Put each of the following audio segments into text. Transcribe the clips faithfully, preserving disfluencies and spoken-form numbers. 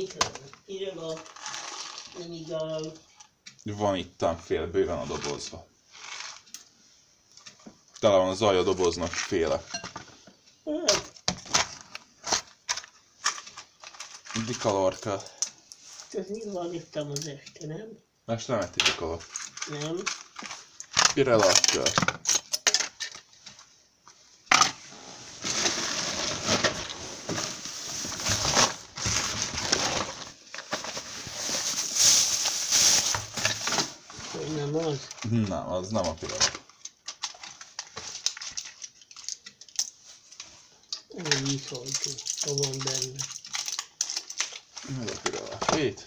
Írva, nem igaz. Van ittam fél bőven a dobozba. Tele van az alja doboznak féle. Hát, Dikalor kell. ez nyilván ittam az este, nem? Most nem ették dikalor. Nem. Pirellat kell. Hogy nem az. Nem, az nem a pirellat. Ez egy vízhajtó, ha van benne. Ez a pirellat. Itt.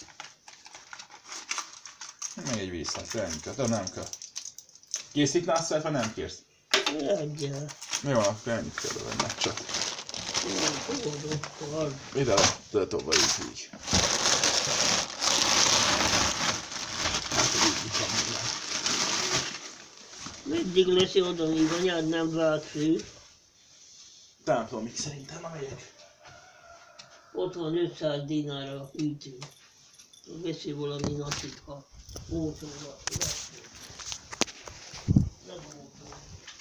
Még egy vízhajtó, ennyi kell, de nem kell. Készítnászert, vagy nem kérsz? Adjál. Mi van, akkor ennyit kell bevenni csak. Óvodottal. Ide le tovább így így. Meddig lesz oda, míg anyád nem vált fő? Nem tudom, mit szerintem nem megyek. Ott van ötszáz dinárra hűtő. Veszi valami nasit, ha mótorra lesz. Nem mótor.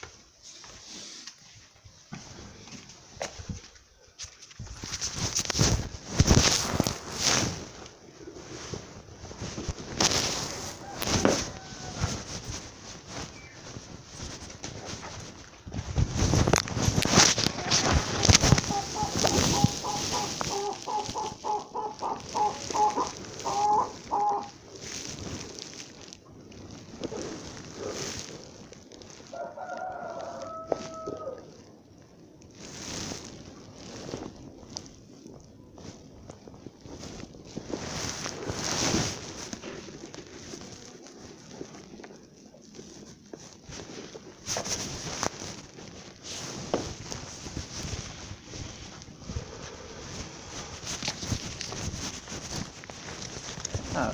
Hát.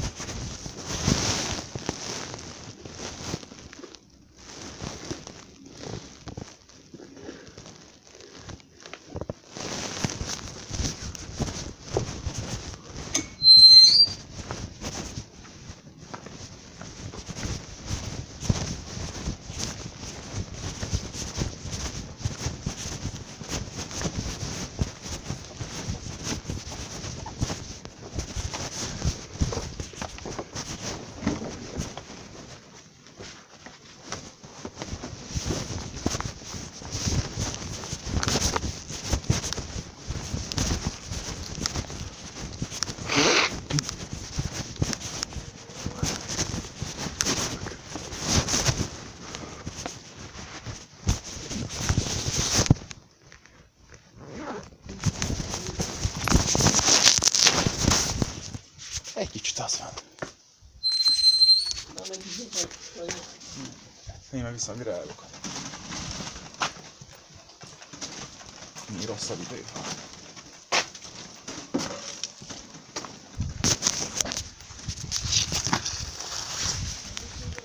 Egy kicsit az van. Na meg így vagy. Én meg viszont virágokat. Mi rosszabb idő van.